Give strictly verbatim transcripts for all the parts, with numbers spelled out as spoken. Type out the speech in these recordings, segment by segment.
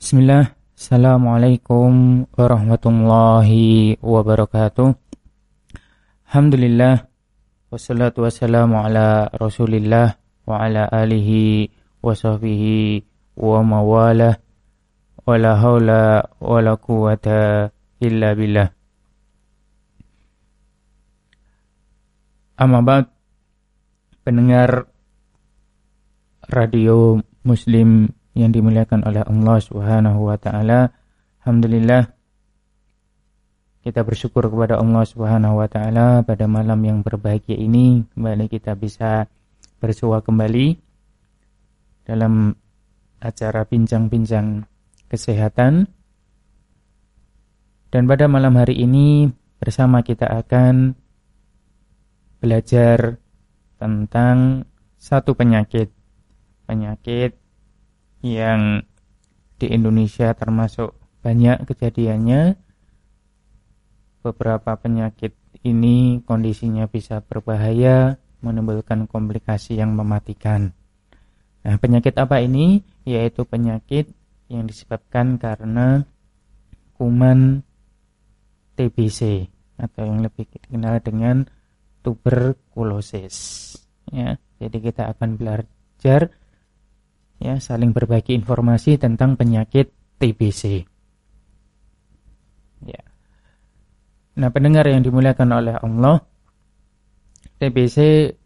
Bismillah, Assalamualaikum warahmatullahi wabarakatuh. Alhamdulillah, wassalatu wassalamu ala rasulillah wa ala alihi wa sahbihi wa mawalah, wa la hawla wa la quwata illa billah. Amma ba'd, pendengar radio Muslim yang dimuliakan oleh Allah Subhanahu wa taala, alhamdulillah kita bersyukur kepada Allah Subhanahu wa taala pada malam yang berbahagia ini kembali kita bisa bersua kembali dalam acara bincang-bincang kesehatan. Dan pada malam hari ini bersama kita akan belajar tentang satu penyakit penyakit yang di Indonesia termasuk banyak kejadiannya. Beberapa penyakit ini kondisinya bisa berbahaya, menimbulkan komplikasi yang mematikan. Nah, penyakit apa ini? Yaitu penyakit yang disebabkan karena kuman T B C atau yang lebih dikenal dengan tuberkulosis. Ya, jadi kita akan belajar ya, saling berbagi informasi tentang penyakit T B C. Ya. Nah, pendengar yang dimuliakan oleh Allah, T B C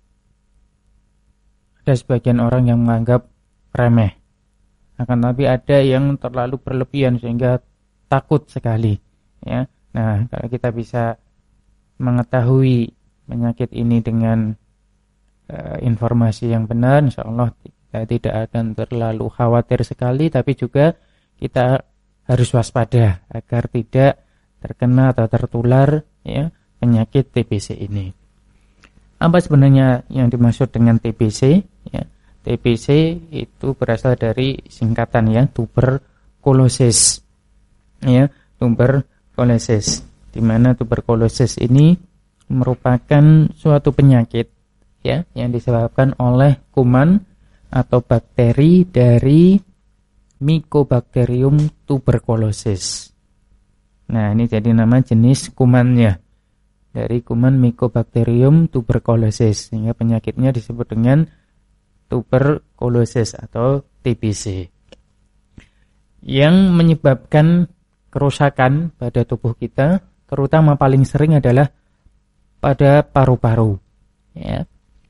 ada sebagian orang yang menganggap remeh. Akan tapi ada yang terlalu berlebihan sehingga takut sekali. Ya. Nah, kalau kita bisa mengetahui penyakit ini dengan uh, informasi yang benar, insyaallah kita tidak akan terlalu khawatir sekali, tapi juga kita harus waspada agar tidak terkena atau tertular ya, penyakit T B C ini. Apa sebenarnya yang dimaksud dengan T B C? Ya, T B C itu berasal dari singkatan ya, tuberkulosis. Ya, tuberkulosis. Di mana tuberkulosis ini merupakan suatu penyakit ya yang disebabkan oleh kuman atau bakteri dari Mycobacterium tuberculosis. Nah, ini jadi nama jenis kumannya dari kuman Mycobacterium tuberculosis, sehingga penyakitnya disebut dengan tuberkulosis atau T B C. Yang menyebabkan kerusakan pada tubuh kita, terutama paling sering adalah pada paru-paru. Ya.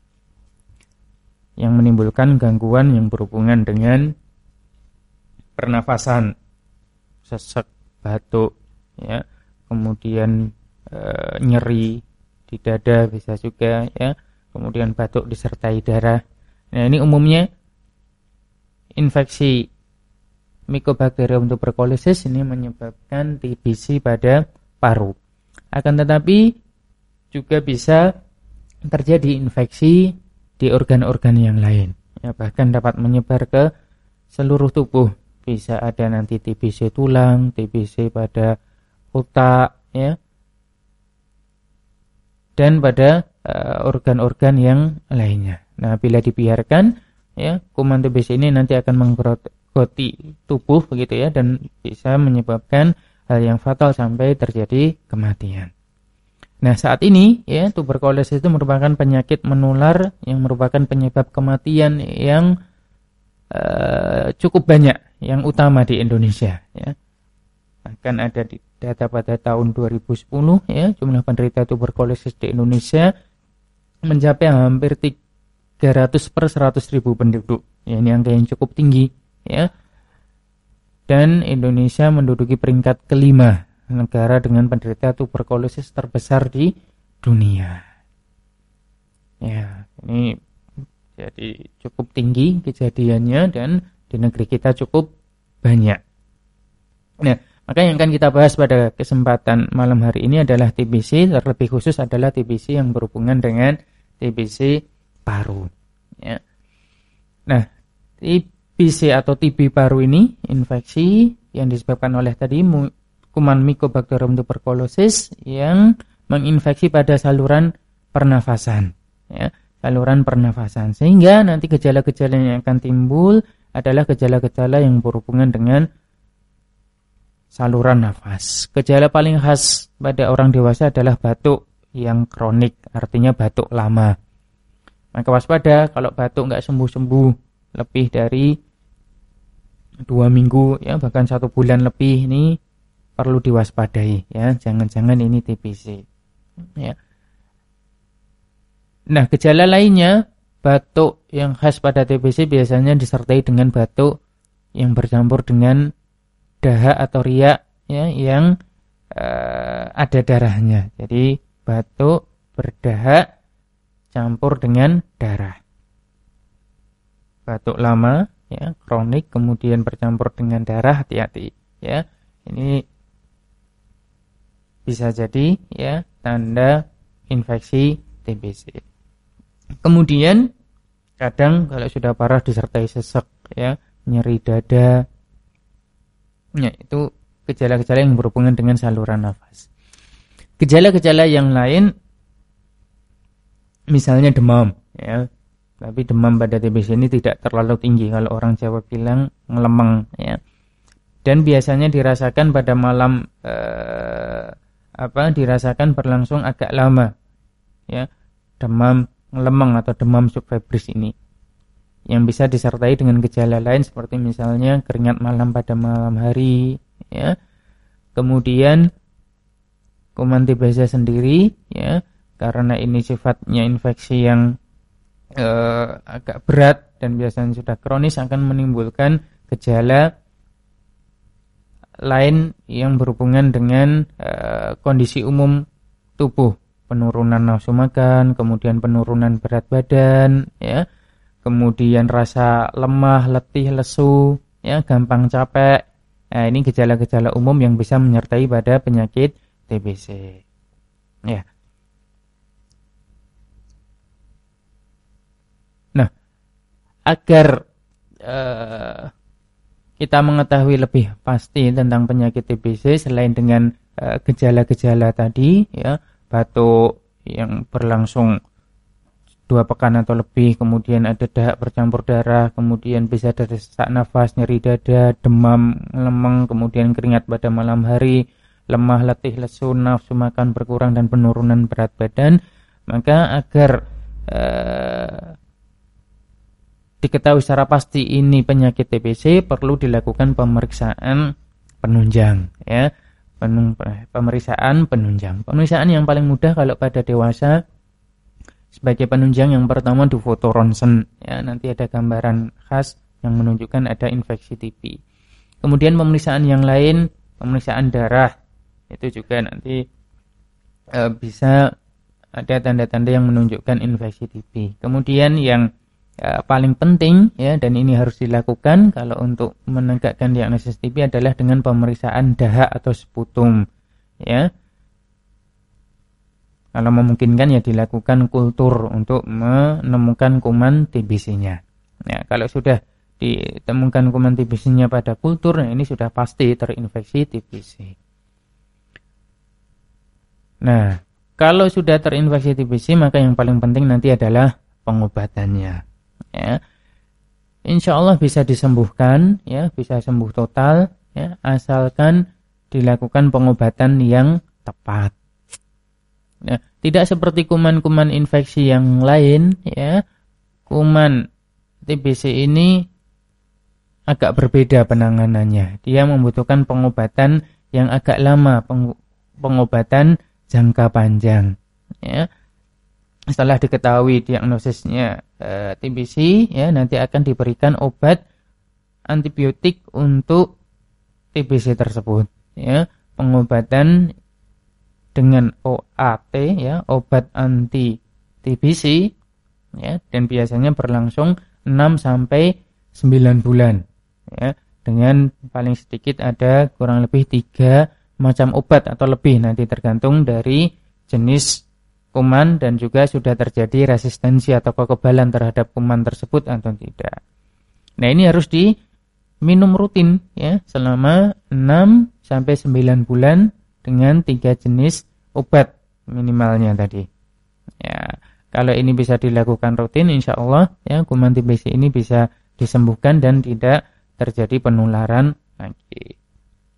Yang menimbulkan gangguan yang berhubungan dengan pernafasan, sesek, batuk, ya, kemudian e, nyeri di dada bisa juga, ya, kemudian batuk disertai darah. Nah, ini umumnya infeksi Mycobacterium tuberculosis ini menyebabkan T B C pada paru. Akan tetapi juga bisa terjadi infeksi di organ-organ yang lain, ya, bahkan dapat menyebar ke seluruh tubuh. Bisa ada nanti T B C tulang, T B C pada otak, ya, dan pada uh, organ-organ yang lainnya. Nah, bila dibiarkan, ya, kuman T B C ini nanti akan menggerogoti tubuh begitu ya, dan bisa menyebabkan hal yang fatal sampai terjadi kematian. Nah, saat ini ya, tuberkulosis itu merupakan penyakit menular yang merupakan penyebab kematian yang uh, cukup banyak, yang utama di Indonesia ya. Bahkan ada di data pada tahun dua ribu sepuluh ya, jumlah penderita tuberkulosis di Indonesia mencapai hampir tiga ratus per seratus ribu penduduk. Ya, ini angka yang cukup tinggi ya. Dan Indonesia menduduki peringkat kelima negara dengan penderita tuberkulosis terbesar di dunia. Ya, ini jadi cukup tinggi kejadiannya dan di negeri kita cukup banyak. Nah, maka yang akan kita bahas pada kesempatan malam hari ini adalah T B C, terlebih khusus adalah T B C yang berhubungan dengan T B C paru. Ya. Nah, T B C atau T B paru ini infeksi yang disebabkan oleh tadi kuman Mycobacterium tuberculosis yang menginfeksi pada saluran pernafasan, ya, saluran pernafasan, sehingga nanti gejala-gejala yang akan timbul adalah gejala-gejala yang berhubungan dengan saluran nafas. Gejala paling khas pada orang dewasa adalah batuk yang kronik, artinya batuk lama. Maka waspada kalau batuk nggak sembuh-sembuh lebih dari dua minggu, ya bahkan satu bulan lebih, ini perlu diwaspadai, ya. Jangan-jangan ini T B C. Ya. Nah, gejala lainnya, batuk yang khas pada T B C biasanya disertai dengan batuk yang bercampur dengan dahak atau riak, ya, yang uh, ada darahnya. Jadi batuk berdahak campur dengan darah. Batuk lama, ya, kronik, kemudian bercampur dengan darah, hati-hati, ya. Ini bisa jadi, ya, tanda infeksi T B C. Kemudian kadang kalau sudah parah disertai sesek, ya, nyeri dada, ya, itu gejala-gejala yang berhubungan dengan saluran nafas. Gejala-gejala yang lain, misalnya demam, ya, tapi demam pada T B C ini tidak terlalu tinggi, kalau orang Jawa bilang ngelemeng, ya, dan biasanya dirasakan pada malam, eh, apa, dirasakan berlangsung agak lama, ya, demam ngelemeng atau demam subfebris ini, yang bisa disertai dengan gejala lain seperti misalnya keringat malam pada malam hari, ya. Kemudian kuman T B C sendiri, ya, karena ini sifatnya infeksi yang eh, agak berat dan biasanya sudah kronis, akan menimbulkan gejala lain yang berhubungan dengan eh, kondisi umum tubuh, penurunan nafsu makan, kemudian penurunan berat badan, ya, kemudian rasa lemah, letih, lesu, ya, gampang capek. Nah, ini gejala-gejala umum yang bisa menyertai pada penyakit T B C. Ya. Nah, agar uh, kita mengetahui lebih pasti tentang penyakit T B C selain dengan uh, gejala-gejala tadi, ya, batuk yang berlangsung dua pekan atau lebih, kemudian ada dahak bercampur darah, kemudian bisa ada sesak nafas, nyeri dada, demam, lemeng, kemudian keringat pada malam hari, lemah, letih, lesu, nafsu makan berkurang, dan penurunan berat badan. Maka agar eh, diketahui secara pasti ini penyakit T B C, perlu dilakukan pemeriksaan penunjang, ya. Pemeriksaan penunjang. Pemeriksaan yang paling mudah kalau pada dewasa, sebagai penunjang yang pertama di foto ronsen, ya, nanti ada gambaran khas yang menunjukkan ada infeksi T B. Kemudian pemeriksaan yang lain, pemeriksaan darah, itu juga nanti e, bisa ada tanda-tanda yang menunjukkan infeksi T B. Kemudian yang e, paling penting, ya, dan ini harus dilakukan kalau untuk menegakkan diagnosis T B adalah dengan pemeriksaan dahak atau sputum, ya. Kalau memungkinkan, ya, dilakukan kultur untuk menemukan kuman T B C-nya. Ya, kalau sudah ditemukan kuman T B C-nya pada kultur, nah ini sudah pasti terinfeksi T B C. Nah, kalau sudah terinfeksi T B C, maka yang paling penting nanti adalah pengobatannya. Ya, insya Allah bisa disembuhkan, ya, bisa sembuh total, ya, asalkan dilakukan pengobatan yang tepat. Nah, tidak seperti kuman-kuman infeksi yang lain, ya, kuman T B C ini agak berbeda penanganannya. Dia membutuhkan pengobatan yang agak lama, peng- pengobatan jangka panjang, ya. Setelah diketahui diagnosisnya e, T B C, ya, nanti akan diberikan obat antibiotik untuk T B C tersebut, ya. Pengobatan dengan O A T, ya, obat anti T B C, ya, dan biasanya berlangsung enam sampai sembilan bulan, ya, dengan paling sedikit ada kurang lebih tiga macam obat atau lebih, nanti tergantung dari jenis kuman dan juga sudah terjadi resistensi atau kekebalan terhadap kuman tersebut atau tidak. Nah, ini harus diminum rutin, ya, selama enam sampai sembilan bulan dengan tiga jenis obat minimalnya tadi. Ya, kalau ini bisa dilakukan rutin, insya Allah, ya, kuman T B C ini bisa disembuhkan dan tidak terjadi penularan lagi.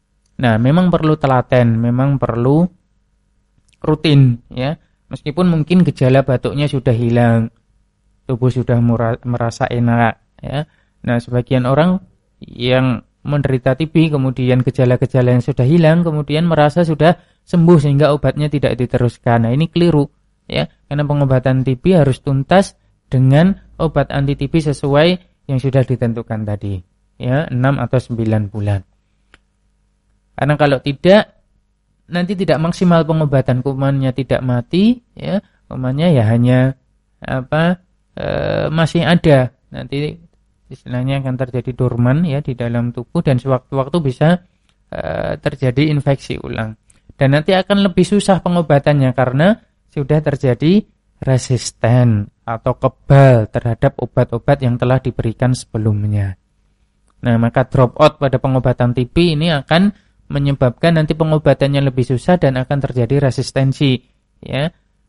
Nah, memang perlu telaten, memang perlu rutin ya. Meskipun mungkin gejala batuknya sudah hilang, tubuh sudah mura, merasa enak ya. Nah, sebagian orang yang menderita T B kemudian gejala-gejala yang sudah hilang kemudian merasa sudah sembuh sehingga obatnya tidak diteruskan. Nah, ini keliru ya. Karena pengobatan T B harus tuntas dengan obat anti T B sesuai yang sudah ditentukan tadi ya, enam atau sembilan bulan. Karena kalau tidak nanti tidak maksimal pengobatan, kumannya tidak mati ya, kumannya ya hanya apa e, masih ada, nanti istilahnya akan terjadi dorman ya di dalam tubuh dan sewaktu-waktu bisa e, terjadi infeksi ulang. Dan nanti akan lebih susah pengobatannya karena sudah terjadi resisten atau kebal terhadap obat-obat yang telah diberikan sebelumnya. Nah, maka drop out pada pengobatan T B ini akan menyebabkan nanti pengobatannya lebih susah dan akan terjadi resistensi ya.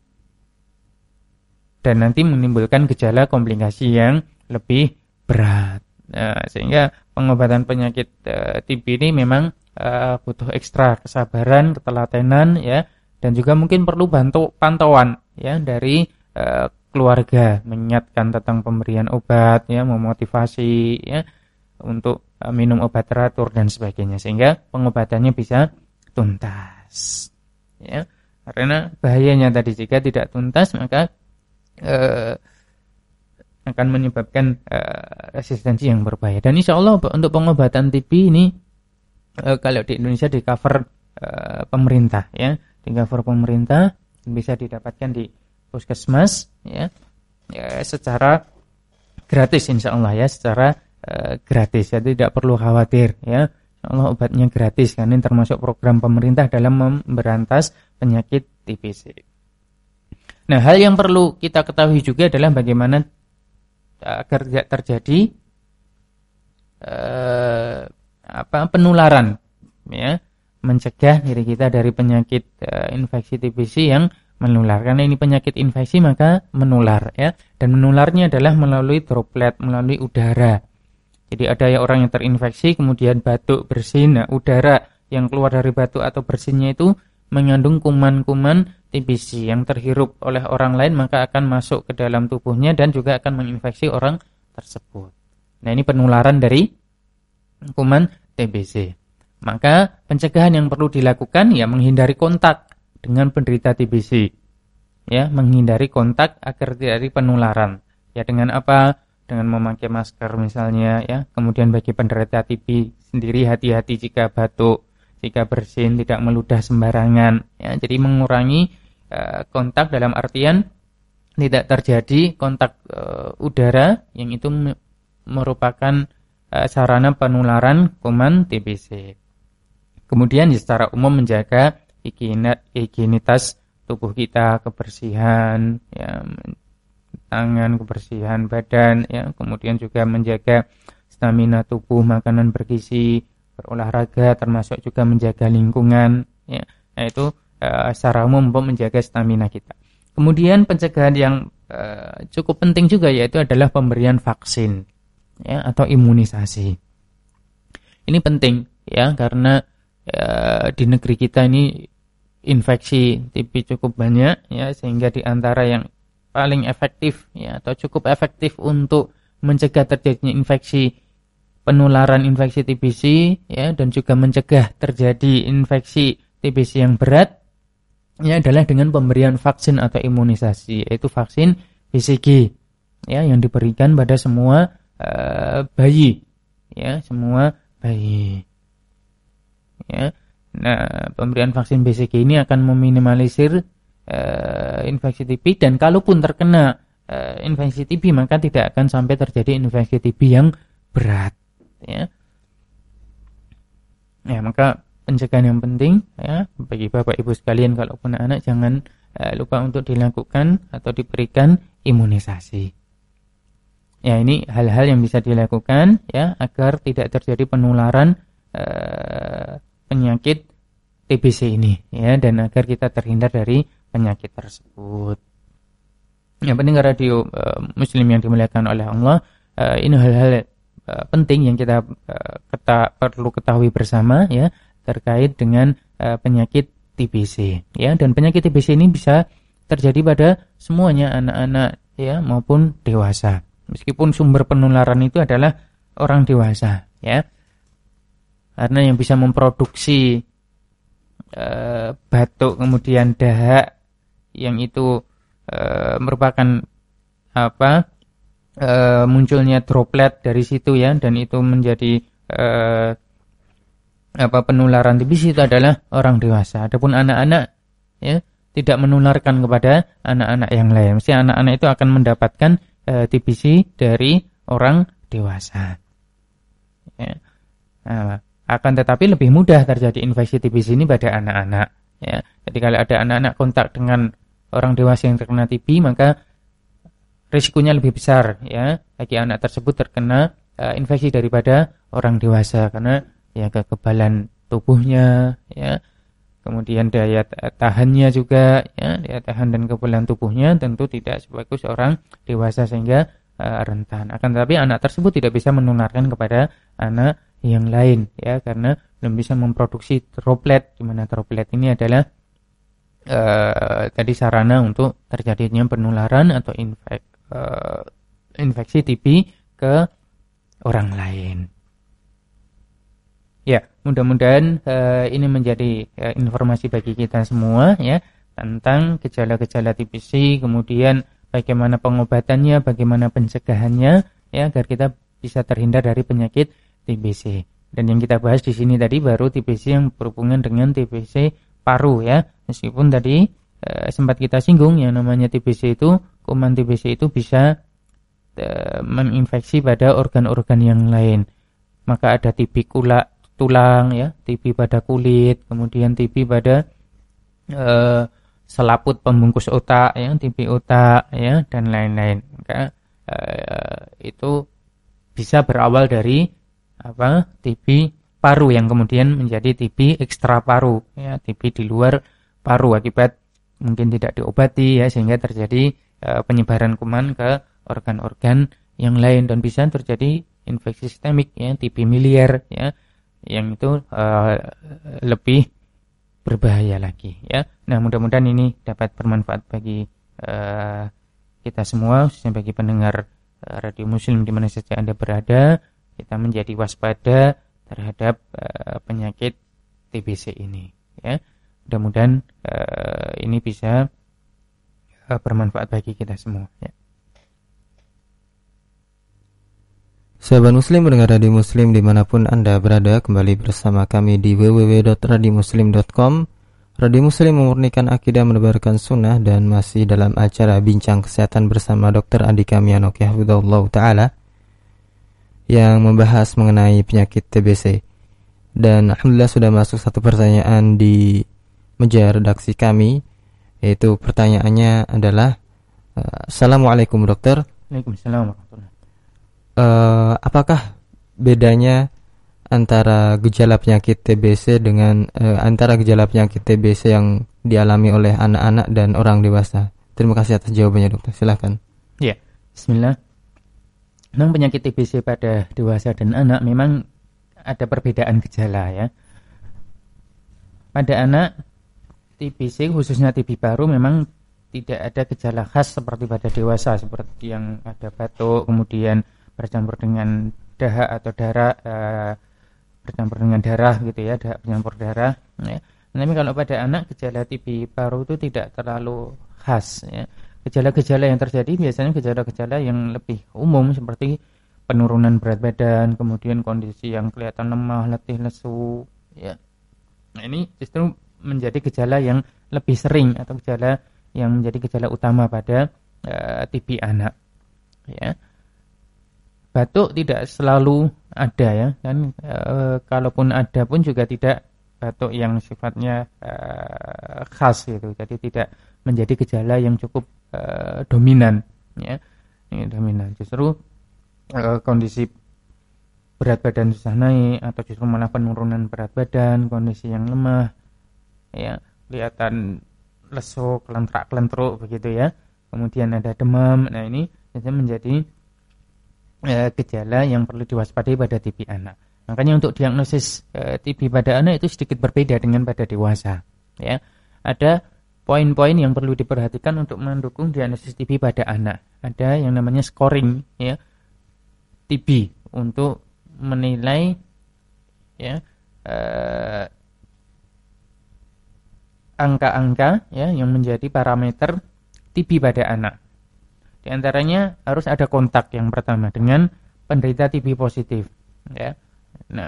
Dan nanti menimbulkan gejala komplikasi yang lebih berat. Nah, sehingga pengobatan penyakit uh, T B ini memang uh, butuh ekstra kesabaran, ketelatenan ya, dan juga mungkin perlu bantu pantauan ya dari uh, keluarga, mengingatkan tentang pemberian obat ya, memotivasi ya untuk uh, minum obat teratur dan sebagainya sehingga pengobatannya bisa tuntas ya. Karena bahayanya tadi jika tidak tuntas maka uh, akan menyebabkan uh, resistensi yang berbahaya. Dan insya Allah untuk pengobatan T B ini uh, kalau di Indonesia di cover uh, pemerintah ya, di cover pemerintah bisa didapatkan di puskesmas ya, ya secara gratis insya Allah ya, secara uh, gratis ya, tidak perlu khawatir ya. Insya Allah obatnya gratis karena ini termasuk program pemerintah dalam memberantas penyakit T B C. Nah, hal yang perlu kita ketahui juga adalah bagaimana agar tidak terjadi uh, apa penularan ya, mencegah diri kita dari penyakit uh, infeksi T B C yang menular. Karena ini penyakit infeksi maka menular ya, dan menularnya adalah melalui droplet, melalui udara. Jadi ada ya orang yang terinfeksi kemudian batuk, bersin, nah udara yang keluar dari batuk atau bersinnya itu mengandung kuman-kuman T B C yang terhirup oleh orang lain maka akan masuk ke dalam tubuhnya dan juga akan menginfeksi orang tersebut. Nah, ini penularan dari kuman T B C. Maka pencegahan yang perlu dilakukan ya menghindari kontak dengan penderita T B C. Ya, menghindari kontak agar tidak penularan. Ya, dengan apa? Dengan memakai masker misalnya ya. Kemudian bagi penderita T B sendiri hati-hati jika batuk, jika bersin, tidak meludah sembarangan ya. Jadi mengurangi uh, kontak dalam artian tidak terjadi kontak uh, udara yang itu me- merupakan uh, sarana penularan kuman T B C. Kemudian ya, secara umum menjaga higienitas tubuh kita, kebersihan ya, tangan, kebersihan badan ya, kemudian juga menjaga stamina tubuh, makanan bergizi, berolahraga, termasuk juga menjaga lingkungan ya. Nah, itu uh, secara umum untuk menjaga stamina kita. Kemudian pencegahan yang uh, cukup penting juga yaitu adalah pemberian vaksin ya, atau imunisasi. Ini penting ya, karena uh, di negeri kita ini infeksi T B cukup banyak ya, sehingga di antara yang paling efektif ya atau cukup efektif untuk mencegah terjadinya infeksi, penularan infeksi T B C ya, dan juga mencegah terjadi infeksi T B C yang berat ya adalah dengan pemberian vaksin atau imunisasi, yaitu vaksin B C G ya yang diberikan pada semua uh, bayi ya, semua bayi ya. Nah, pemberian vaksin B C G ini akan meminimalisir uh, infeksi T B, dan kalaupun terkena uh, infeksi T B maka tidak akan sampai terjadi infeksi T B yang berat ya. Ya, maka pencegahan yang penting ya bagi Bapak Ibu sekalian, kalaupun anak jangan uh, lupa untuk dilakukan atau diberikan imunisasi. Ya, ini hal-hal yang bisa dilakukan ya agar tidak terjadi penularan uh, penyakit T B C ini ya, dan agar kita terhindar dari penyakit tersebut. Yang penting radio uh, muslim yang dimuliakan oleh Allah, uh, ini hal-hal uh, penting yang kita uh, keta- perlu ketahui bersama ya, terkait dengan uh, penyakit T B C, ya. Dan penyakit T B C ini bisa terjadi pada semuanya, anak-anak ya maupun dewasa. Meskipun sumber penularan itu adalah orang dewasa, ya. Karena yang bisa memproduksi uh, batuk kemudian dahak yang itu uh, merupakan apa? Uh, munculnya droplet dari situ, ya, dan itu menjadi uh, apa penularan T B C itu adalah orang dewasa. Adapun anak-anak, ya, tidak menularkan kepada anak-anak yang lain. Mesti anak-anak itu akan mendapatkan uh, T B C dari orang dewasa. Ya. Nah, akan tetapi lebih mudah terjadi infeksi T B C ini pada anak-anak. Ya. Jadi kalau ada anak-anak kontak dengan orang dewasa yang terkena T B, maka risikonya lebih besar, ya, bagi anak tersebut terkena uh, infeksi daripada orang dewasa, karena ya kekebalan tubuhnya, ya, kemudian daya tahannya juga, ya, daya tahan dan kekebalan tubuhnya tentu tidak sebagus orang dewasa sehingga uh, rentan. Akan tetapi anak tersebut tidak bisa menularkan kepada anak yang lain, ya, karena belum bisa memproduksi droplet, di mana droplet ini adalah uh, tadi sarana untuk terjadinya penularan atau infek, uh, infeksi T B ke orang lain. Ya, mudah-mudahan uh, ini menjadi uh, informasi bagi kita semua, ya, tentang gejala-gejala T B C, kemudian bagaimana pengobatannya, bagaimana pencegahannya, ya, agar kita bisa terhindar dari penyakit T B C. Dan yang kita bahas di sini tadi baru T B C yang berhubungan dengan T B C paru, ya. Meskipun tadi uh, sempat kita singgung yang namanya T B C itu, kuman T B C itu bisa uh, menginfeksi pada organ-organ yang lain. Maka ada T B kulak tulang, ya, T B pada kulit, kemudian T B pada uh, selaput pembungkus otak, ya, T B otak, ya, dan lain-lain. Maka uh, itu bisa berawal dari apa? T B paru yang kemudian menjadi T B ekstra paru, ya, T B di luar paru akibat mungkin tidak diobati, ya, sehingga terjadi uh, penyebaran kuman ke organ-organ yang lain, dan bisa terjadi infeksi sistemik, ya, T B miliar, ya, yang itu uh, lebih berbahaya lagi, ya. Nah, mudah-mudahan ini dapat bermanfaat bagi uh, kita semua, khususnya bagi pendengar uh, Radio Muslim di mana saja Anda berada. Kita menjadi waspada terhadap uh, penyakit T B C ini, ya. Mudah-mudahan uh, ini bisa uh, bermanfaat bagi kita semua, ya. Sahabat Muslim, mendengar Radio Muslim dimanapun Anda berada, kembali bersama kami di w w w dot radio muslim dot com. Radio Muslim memurnikan akidah, menebarkan sunnah, dan masih dalam acara Bincang Kesehatan bersama Doktor Andika Mianok Hafizahullah Ta'ala yang membahas mengenai penyakit T B C. Dan alhamdulillah sudah masuk satu pertanyaan di meja redaksi kami, yaitu pertanyaannya adalah, Assalamualaikum dokter. Waalaikumsalam warahmatullahi. Uh, apakah bedanya antara gejala penyakit T B C dengan uh, antara gejala penyakit T B C yang dialami oleh anak-anak dan orang dewasa? Terima kasih atas jawabannya dokter. Silakan. Ya, Bismillah. Memang penyakit T B C pada dewasa dan anak memang ada perbedaan gejala, ya. Pada anak T B C khususnya T B paru memang tidak ada gejala khas seperti pada dewasa, seperti yang ada batuk kemudian bercampur dengan dahak atau darah, uh, bercampur dengan darah gitu, ya, dahak bercampur darah, ya. Tapi kalau pada anak gejala T B paru itu tidak terlalu khas, ya. Gejala-gejala yang terjadi biasanya gejala-gejala yang lebih umum seperti penurunan berat badan, kemudian kondisi yang kelihatan lemah, letih, lesu, ya. Nah, ini justru menjadi gejala yang lebih sering atau gejala yang menjadi gejala utama pada uh, T B anak, ya. Batuk tidak selalu ada, ya, kan, e, kalaupun ada pun juga tidak batuk yang sifatnya e, khas gitu, jadi tidak menjadi gejala yang cukup e, dominan, ya. Ini dominan, justru e, kondisi berat badan susah naik atau justru malah penurunan berat badan, kondisi yang lemah, ya, kelihatan lesu, kelentrak-kelentruk begitu, ya. Kemudian ada demam. Nah, ini biasanya menjadi gejala yang perlu diwaspadai pada T B anak. Makanya untuk diagnosis e, T B pada anak itu sedikit berbeda dengan pada dewasa. Ya, ada poin-poin yang perlu diperhatikan untuk mendukung diagnosis T B pada anak. Ada yang namanya scoring, ya, T B untuk menilai, ya, e, angka-angka, ya, yang menjadi parameter T B pada anak. Di antaranya harus ada kontak yang pertama dengan penderita T B positif, ya. Nah,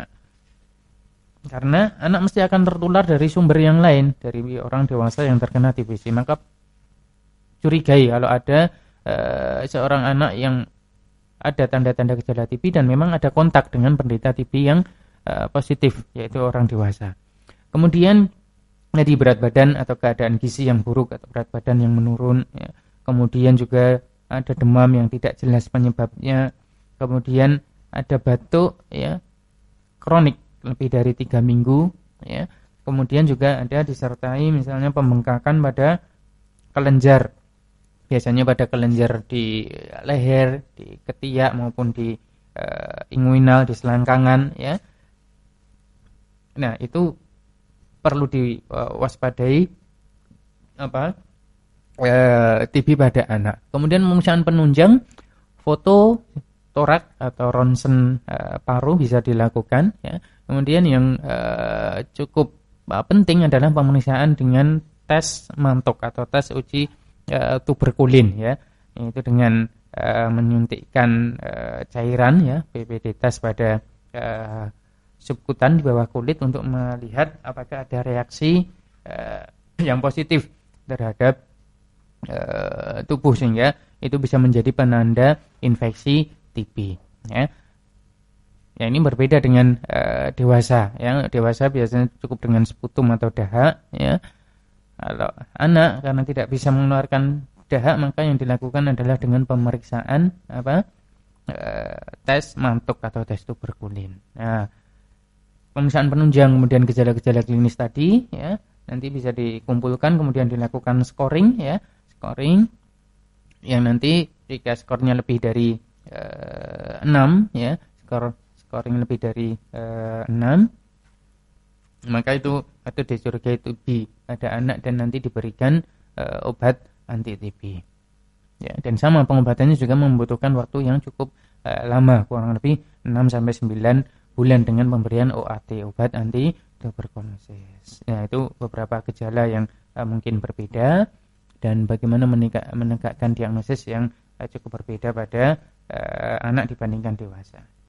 karena anak mesti akan tertular dari sumber yang lain, dari orang dewasa yang terkena T B C. Maka curigai kalau ada e, seorang anak yang ada tanda-tanda gejala T B dan memang ada kontak dengan penderita T B yang e, positif, yaitu orang dewasa. Kemudian jadi berat badan atau keadaan gizi yang buruk atau berat badan yang menurun, ya. Kemudian juga ada demam yang tidak jelas penyebabnya. Kemudian ada batuk, ya, kronik lebih dari tiga minggu, ya. Kemudian juga ada disertai misalnya pembengkakan pada kelenjar, biasanya pada kelenjar di leher, di ketiak maupun di uh, inguinal, di selangkangan, ya. Nah, itu perlu diwaspadai apa uh, T B pada anak. Kemudian pemeriksaan penunjang, foto torak atau ronsen uh, paru bisa dilakukan, ya. Kemudian yang uh, cukup uh, penting adalah pemeriksaan dengan tes mantok atau tes uji uh, tuberkulin, ya. Itu dengan uh, menyuntikkan uh, cairan, ya, P P D test pada uh, subkutan di bawah kulit untuk melihat apakah ada reaksi uh, yang positif terhadap uh, tubuh, sehingga itu bisa menjadi penanda infeksi T B, ya. Ya, ini berbeda dengan uh, dewasa, ya. Dewasa biasanya cukup dengan sputum atau dahak, ya. Kalau anak karena tidak bisa mengeluarkan dahak, maka yang dilakukan adalah dengan pemeriksaan apa? Uh, tes mantuk atau tes tuberkulin. Nah, pemeriksaan penunjang kemudian gejala-gejala klinis tadi, ya, nanti bisa dikumpulkan kemudian dilakukan scoring, ya. Scoring yang nanti jika skornya lebih dari Uh, enam, ya, skor scoring lebih dari uh, enam, maka itu atau dicurigai T B pada anak dan nanti diberikan uh, obat anti T B, ya. Dan sama pengobatannya juga membutuhkan waktu yang cukup uh, lama, kurang lebih enam sampai sembilan bulan dengan pemberian O A T, obat anti tuberkulosis. Nah, itu beberapa gejala yang uh, mungkin berbeda dan bagaimana menegak, menegakkan diagnosis yang uh, cukup berbeda pada Uh, anak dibandingkan dewasa.